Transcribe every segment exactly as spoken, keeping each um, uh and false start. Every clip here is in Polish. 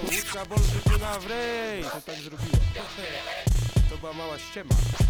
Łódka bolży płyna w rej. To tak zrobiło. To była mała ściema.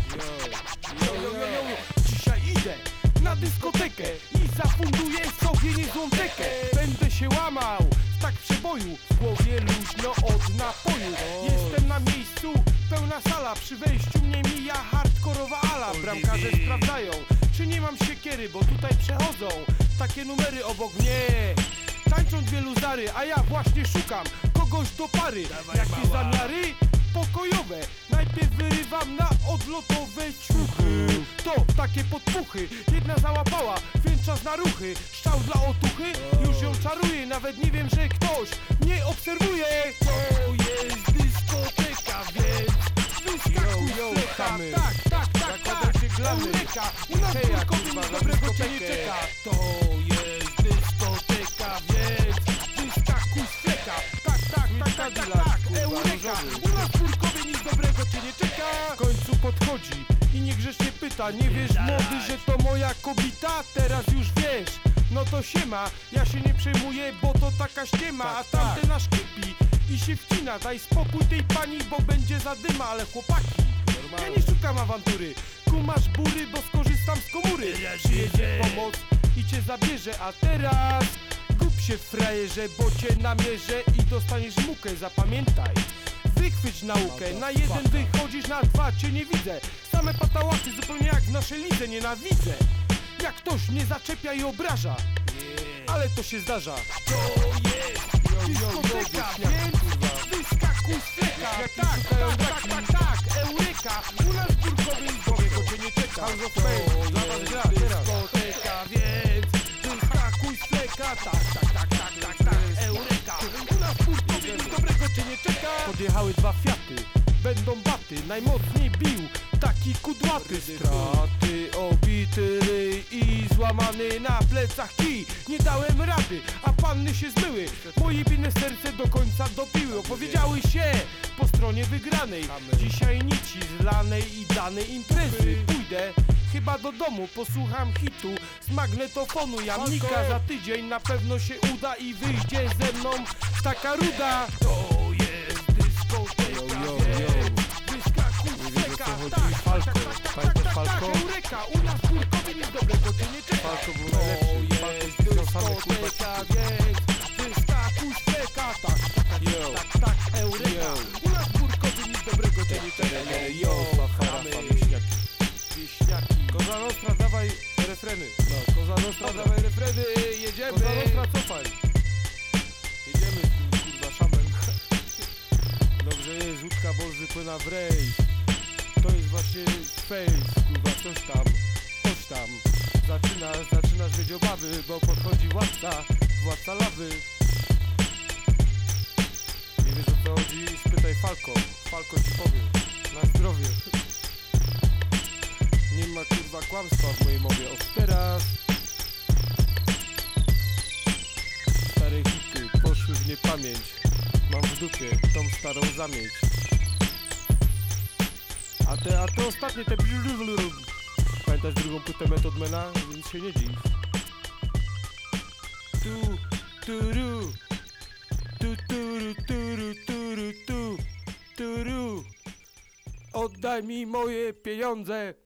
Yo, yo, yo, yo, yo. Dzisiaj idę na dyskotekę i zafunduję sobie niezłą tekę. Będę się łamał w tak przeboju, w głowie luźno od napoju. Jestem na miejscu, pełna sala, przy wejściu mnie mija hardkorowa ala. Bramkarze sprawdzają, czy nie mam siekiery, bo tutaj przechodzą takie numery obok mnie. Tańczą dwie luzary, a ja właśnie szukam kogoś do pary. Jakie zamiary? Pokojowe. Najpierw wyrywam na odlotowe ciuchy. To takie podpuchy, jedna załapała, więc czas na ruchy. Szczał dla otuchy, już ją czaruje. Nawet nie wiem, że ktoś mnie obserwuje. To jest dyskoteka, więc wyskakuj z fleka. Tak, tak, tak, tak, Eureka. U nas kurkowi nic dobrego cię nie czeka. To jest dyskoteka, więc wyskakuj z fleka. Tak, tak, tak, tak, tak, tak, Eureka. U nas kurkowi nic dobrego cię nie czeka. W końcu podchodzi i niegrzecznie pyta: nie wiesz, młody, że to moja kobita? Teraz już wiesz, no to siema. Ja się nie przejmuję, bo to taka ściema. A tamten nasz kipi i się wcina. Daj spokój tej pani, bo będzie zadyma. Ale chłopaki, ja nie szukam awantury. Kumasz bury, bo skorzystam z komury. Przyjedzie pomoc i cię zabierze. A teraz gup się, frajerze, bo cię namierzę i dostaniesz mukę. Zapamiętaj, wychwyć naukę. Na jeden wychodzisz, na dwa cię nie widzę. Same patałachy, zupełnie jak w naszej lidze. Nienawidzę, jak ktoś mnie zaczepia i obraża, ale to się zdarza. To jest dyskoteka, więc wyskakuj z fleka. Tak, tak, tak, tak, tak, Eureka. U nas górkowy nic dobrego cię nie czeka. To jest dyskoteka, więc wyskakuj z fleka. Tak, tak, tak, tak, tak, tak, Eureka. U nas górkowy nic dobrego cię nie czeka. Podjechały dwa Fiaty, będą baty. Najmocniej bił taki kudłaty. Straty, obity ryj i złamany na plecach kij. Nie dałem rady, a panny się zmyły. Moje biedne serce do końca dopiły. Opowiedziały się po stronie wygranej. Dzisiaj nici zlanej i danej imprezy. Pójdę chyba do domu, posłucham hitu z magnetofonu Jamnika. Za tydzień na pewno się uda i wyjdzie ze mną taka ruda. To jest dyskoteka, wyskakuj z fleka. Tak, tak, tak, tak, tak, tak, Eureka. U nas kurkowi nic dobrego cię nie czeka. To jest dyskoteka, więc wyskakuj z fleka. Tak, tak, tak, tak, Eureka. U nas kurkowi nic dobrego cię nie czeka. Yo, wieśniaki. Koza Nostra, dawaj refreny. No, Koza Nostra, dawaj refreny. Jedziemy. Koza Nostra, cofaj. Jedziemy z tym kurwa szamem. Dobrze jest, łódka bolży płyna w rej. To jest właśnie face, kurwa, coś tam, coś tam. Zaczynasz, zaczynasz mieć obawy, bo podchodzi władca, władca lawy. Nie wiesz, o co chodzi? Spytaj Falco, Falco ci powie. Na zdrowie. Nie ma kurwa kłamstwa w mojej mowie. Od teraz stare hity poszły w niepamięć. Mam w dupie tą starą zamieć. A te, a te ostatnie, te pamiętasz drugą płytę Methodmana? Więc się nie dziw. Tu, turu, tu, turu, turu, turu, tu, turu. Oddaj mi moje pieniądze.